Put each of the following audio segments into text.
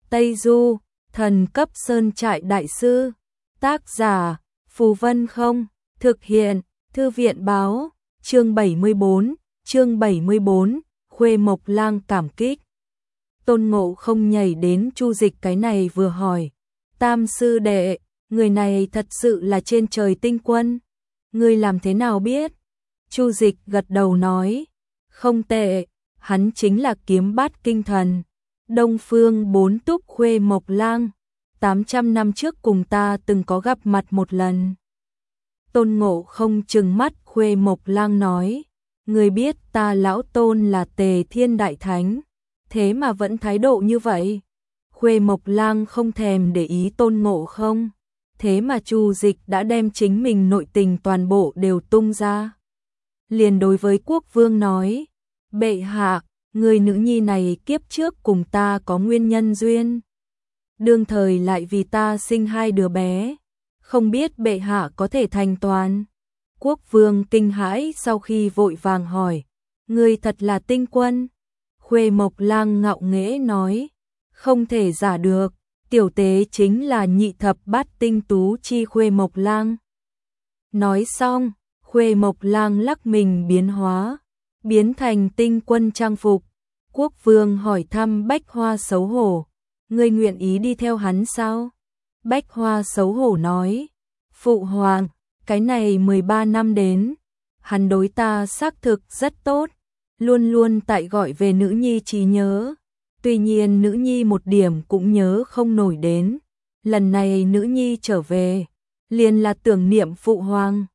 Tây Du, thần cấp sơn trại đại sư. Tác giả, Phù Vân Không, thực hiện, Thư viện báo, chương 74, Khuê Mộc Lang cảm kích. Tôn Ngộ Không nhảy đến Chu Dịch cái này vừa hỏi, Tam sư đệ, người này thật sự là trên trời tinh quân, ngươi làm thế nào biết? Chu Dịch gật đầu nói, không tệ, hắn chính là Kiếm Bát Kinh Thần, Đông Phương Bốn Túc Khuê Mộc Lang, 800 năm trước cùng ta từng có gặp mặt một lần. Tôn Ngộ Không trừng mắt Khuê Mộc Lang nói, ngươi biết ta lão Tôn là Tề Thiên Đại Thánh, thế mà vẫn thái độ như vậy. Khuê Mộc Lang không thèm để ý Tôn Ngộ Không, thế mà Chu Dịch đã đem chính mình nội tình toàn bộ đều tung ra. Liền đối với Quốc Vương nói, bệ hạ, người nữ nhi này kiếp trước cùng ta có nguyên nhân duyên, đương thời lại vì ta sinh hai đứa bé, không biết bệ hạ có thể thành toàn. Quốc Vương kinh hãi sau khi vội vàng hỏi, ngươi thật là tinh quân? Khuê Mộc Lang ngạo nghễ nói, không thể giả được, tiểu tế chính là nhị thập bát tinh tú chi Khuê Mộc Lang. Nói xong, Khuê Mộc Lang lắc mình biến hóa, biến thành tinh quân trang phục. Quốc Vương hỏi thăm Bách Hoa xấu hổ, ngươi nguyện ý đi theo hắn sao? Bách Hoa xấu hổ nói, phụ hoàng, cái này 13 năm đến, hắn đối ta xác thực rất tốt, luôn luôn tại gọi về nữ nhi trí nhớ, tuy nhiên nữ nhi một điểm cũng nhớ không nổi đến, lần này nữ nhi trở về, liền là tưởng niệm phụ hoàng.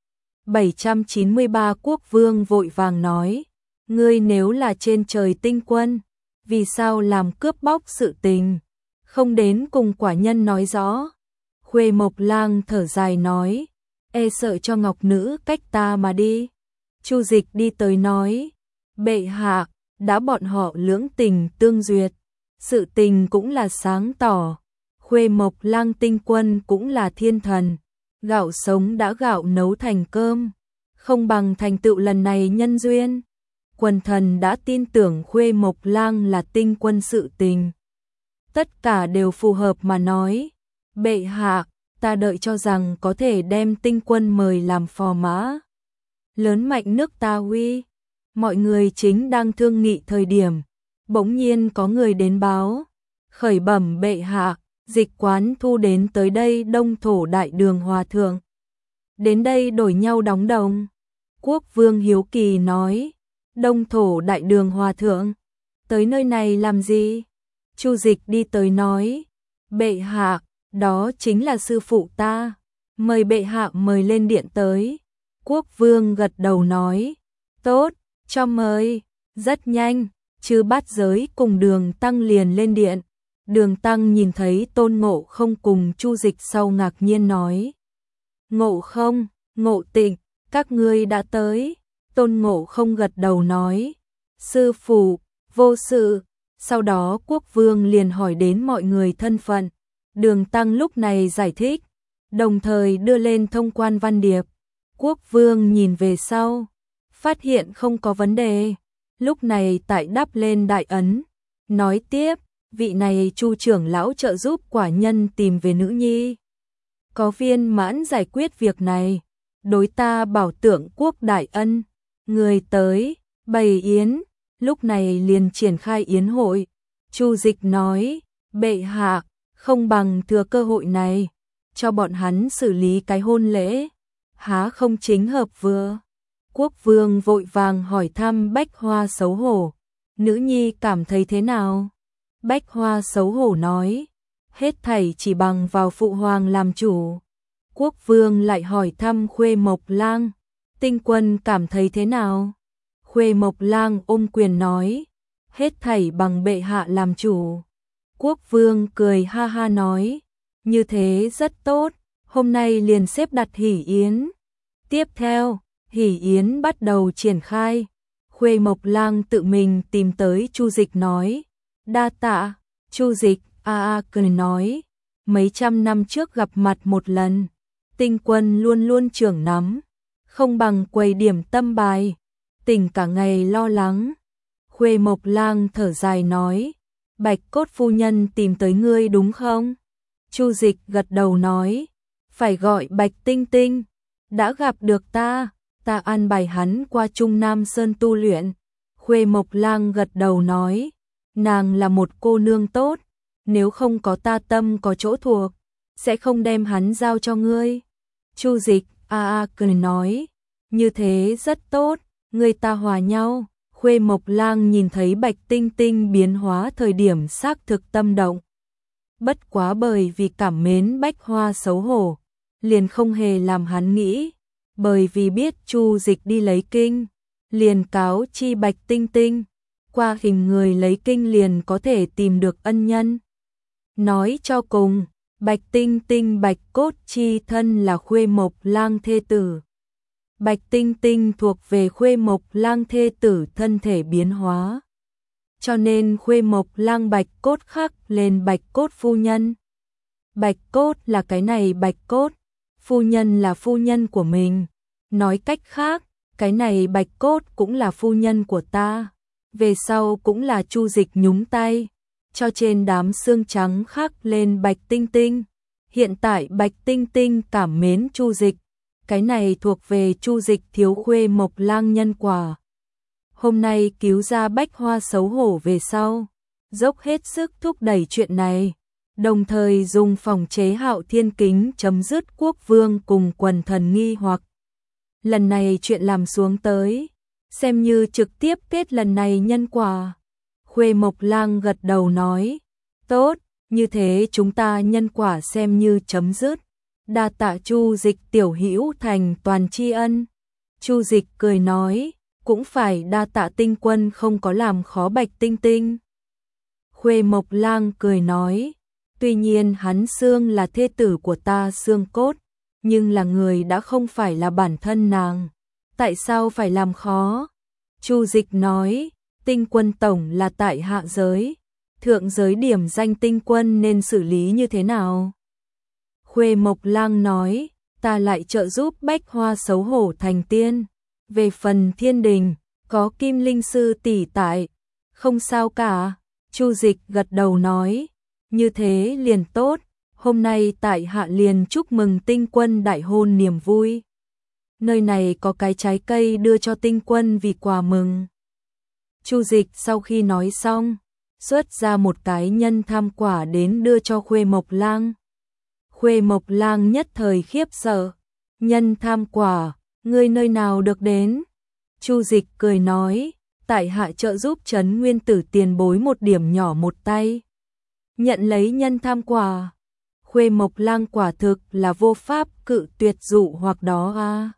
793 Quốc Vương vội vàng nói, ngươi nếu là trên trời tinh quân, vì sao làm cướp bóc sự tình, không đến cùng quả nhân nói rõ? Khuê Mộc Lang thở dài nói, e sợ cho ngọc nữ cách ta mà đi. Chu Dịch đi tới nói, bệ hạ, đã bọn họ lưỡng tình tương duyệt, sự tình cũng là sáng tỏ, Khuê Mộc Lang tinh quân cũng là thiên thần, gạo sống đã gạo nấu thành cơm, không bằng thành tựu lần này nhân duyên. Quần thần đã tin tưởng Khuê Mộc Lang là tinh quân sự tình, tất cả đều phù hợp mà nói, bệ hạ, ta đợi cho rằng có thể đem tinh quân mời làm phò mã, lớn mạnh nước ta uy. Mọi người chính đang thương nghị thời điểm, bỗng nhiên có người đến báo, khởi bẩm bệ hạ, Dịch Quán Thu đến tới đây Đông Thổ Đại Đường Hòa Thượng, đến đây đổi nhau đóng đồng. Quốc Vương hiếu kỳ nói, Đông Thổ Đại Đường Hòa Thượng, tới nơi này làm gì? Chu Dịch đi tới nói, bệ hạ, đó chính là sư phụ ta, mời bệ hạ mời lên điện tới. Quốc Vương gật đầu nói, tốt, cho mời. Rất nhanh, Chư Bát Giới cùng Đường Tăng liền lên điện. Đường Tăng nhìn thấy Tôn Ngộ Không cùng Chu Dịch sau ngạc nhiên nói, Ngộ Không, Ngộ Tịnh, các ngươi đã tới. Tôn Ngộ Không gật đầu nói, sư phụ, vô sự. Sau đó Quốc Vương liền hỏi đến mọi người thân phận. Đường Tăng lúc này giải thích, đồng thời đưa lên thông quan văn điệp. Quốc Vương nhìn về sau, phát hiện không có vấn đề, lúc này tại đắp lên đại ấn, nói tiếp, vị này Chu trưởng lão trợ giúp quả nhân tìm về nữ nhi, có viên mãn giải quyết việc này, đối ta bảo tượng quốc đại ân. Người tới, bày yến, lúc này liền triển khai yến hội. Chu Dịch nói, bệ hạ, không bằng thừa cơ hội này, cho bọn hắn xử lý cái hôn lễ, há không chính hợp vừa. Quốc Vương vội vàng hỏi thăm Bách Hoa xấu hổ, nữ nhi cảm thấy thế nào? Bách Hoa xấu hổ nói, hết thảy chỉ bằng vào phụ hoàng làm chủ. Quốc Vương lại hỏi thăm Khuê Mộc Lang, tinh quân cảm thấy thế nào? Khuê Mộc Lang ôm quyền nói, hết thảy bằng bệ hạ làm chủ. Quốc Vương cười ha ha nói, như thế rất tốt, hôm nay liền xếp đặt hỷ yến. Tiếp theo, hỷ yến bắt đầu triển khai. Khuê Mộc Lang tự mình tìm tới Chu Dịch nói, đa tạ. Chu Dịch cười nói, mấy trăm năm trước gặp mặt một lần, tinh quân luôn luôn trưởng nắm, không bằng quầy điểm tâm bài, tỉnh cả ngày lo lắng. Khuê Mộc Lang thở dài nói, Bạch Cốt phu nhân tìm tới ngươi đúng không? Chu Dịch gật đầu nói, phải gọi Bạch Tinh Tinh, đã gặp được ta an bài hắn qua Trung Nam Sơn tu luyện. Khuê Mộc Lang gật đầu nói, nàng là một cô nương tốt, nếu không có ta tâm có chỗ thuộc, sẽ không đem hắn giao cho ngươi. Chu Dịch cười nói, như thế rất tốt, người ta hòa nhau. Khuê Mộc Lang nhìn thấy Bạch Tinh Tinh biến hóa thời điểm xác thực tâm động. Bất quá bởi vì cảm mến Bách Hoa xấu hổ, liền không hề làm hắn nghĩ, bởi vì biết Chu Dịch đi lấy kinh, liền cáo chi Bạch Tinh Tinh, qua hình người lấy kinh liền có thể tìm được ân nhân. Nói cho cùng, Bạch Tinh Tinh Bạch Cốt chi thân là Khuê Mộc Lang thê tử. Bạch Tinh Tinh thuộc về Khuê Mộc Lang thê tử thân thể biến hóa. Cho nên Khuê Mộc Lang Bạch Cốt khắc lên Bạch Cốt phu nhân. Bạch Cốt là cái này Bạch Cốt, phu nhân là phu nhân của mình. Nói cách khác, cái này Bạch Cốt cũng là phu nhân của ta. Về sau cũng là Chu Dịch nhúng tay, cho trên đám xương trắng khắc lên Bạch Tinh Tinh. Hiện tại Bạch Tinh Tinh cảm mến Chu Dịch, cái này thuộc về Chu Dịch thiếu Khuê Mộc Lang nhân quả. Hôm nay cứu ra Bách Hoa xấu hổ về sau, dốc hết sức thúc đẩy chuyện này, đồng thời dùng phòng chế Hạo Thiên Kính chấm dứt Quốc Vương cùng quần thần nghi hoặc. Lần này chuyện làm xuống tới, xem như trực tiếp kết lần này nhân quả. Khuê Mộc Lang gật đầu nói, tốt, như thế chúng ta nhân quả xem như chấm dứt. Đa tạ Chu Dịch tiểu hữu thành toàn tri ân. Chu Dịch cười nói, cũng phải đa tạ Tinh Quân không có làm khó Bạch Tinh Tinh. Khuê Mộc Lang cười nói, tuy nhiên hắn xương là thê tử của ta xương cốt, nhưng là người đã không phải là bản thân nàng, tại sao phải làm khó? Chu Dịch nói, Tinh Quân tổng là tại hạ giới, thượng giới điểm danh Tinh Quân nên xử lý như thế nào? Khuê Mộc Lang nói, ta lại trợ giúp Bách Hoa xấu hổ thành tiên. Về phần thiên đình, có Kim Linh Sư tỷ tại, không sao cả. Chu Dịch gật đầu nói, như thế liền tốt, hôm nay tại hạ liền chúc mừng Tinh Quân đại hôn niềm vui. Nơi này có cái trái cây đưa cho Tinh Quân vì quà mừng. Chu Dịch sau khi nói xong, xuất ra một cái nhân tham quả đến đưa cho Khuê Mộc Lang. Khuê Mộc Lang nhất thời khiếp sợ, nhân tham quả, ngươi nơi nào được đến? Chu Dịch cười nói, tại hạ trợ giúp Trấn Nguyên Tử tiền bối một điểm nhỏ một tay. Nhận lấy nhân tham quả. Khuê Mộc Lang quả thực là vô pháp cự tuyệt dụ hoặc đó a.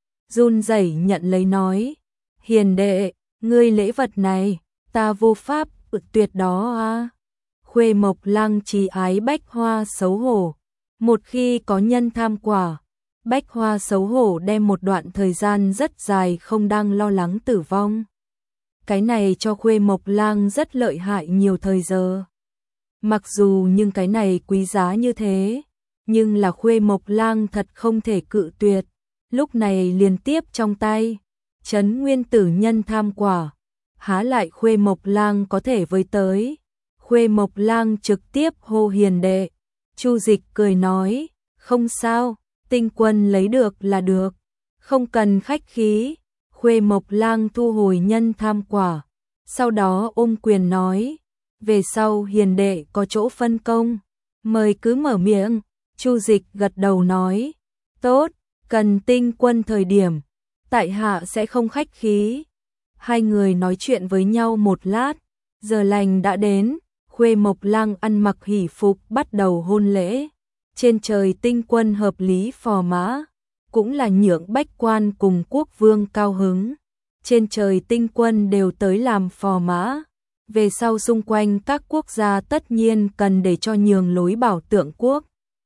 Run rẩy nhận lấy nói, hiền đệ, ngươi lễ vật này, ta vô pháp cự tuyệt đó a. Khuê Mộc Lang trí ái Bách Hoa xấu hổ. Một khi có nhân tham quả, Bách Hoa xấu hổ đem một đoạn thời gian rất dài không đang lo lắng tử vong. Cái này cho Khuê Mộc Lang rất lợi hại nhiều thời giờ. Mặc dù nhưng cái này quý giá như thế, nhưng là Khuê Mộc Lang thật không thể cự tuyệt. Lúc này liên tiếp trong tay, Trấn Nguyên Tử nhân tham quả, há lại Khuê Mộc Lang có thể với tới. Khuê Mộc Lang trực tiếp hô hiền đệ. Chu Dịch cười nói, không sao, Tinh Quân lấy được là được, không cần khách khí. Khuê Mộc Lang thu hồi nhân tham quả, sau đó ôm quyền nói, về sau hiền đệ có chỗ phân công, mời cứ mở miệng. Chu Dịch gật đầu nói, tốt, cần Tinh Quân thời điểm, tại hạ sẽ không khách khí. Hai người nói chuyện với nhau một lát, giờ lành đã đến. Khuê Mộc Lang ăn mặc hỷ phục bắt đầu hôn lễ. Trên trời Tinh Quân hợp lý phò mã, cũng là nhượng bách quan cùng quốc vương cao hứng. Trên trời Tinh Quân đều tới làm phò mã. Về sau xung quanh các quốc gia tất nhiên cần để cho nhường lối Bảo Tượng Quốc.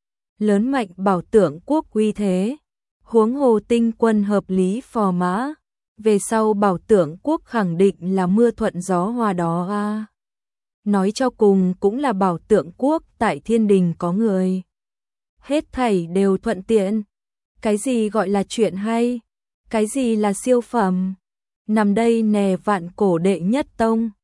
Lớn mạnh Bảo Tượng Quốc uy thế. Huống hồ Tinh Quân hợp lý phò mã. Về sau Bảo Tượng Quốc khẳng định là mưa thuận gió hòa đó a. Nói cho cùng cũng là Bảo Tượng Quốc tại thiên đình có người. Hết thảy đều thuận tiện. Cái gì gọi là chuyện hay? Cái gì là siêu phẩm? Nằm đây nè vạn cổ đệ nhất tông.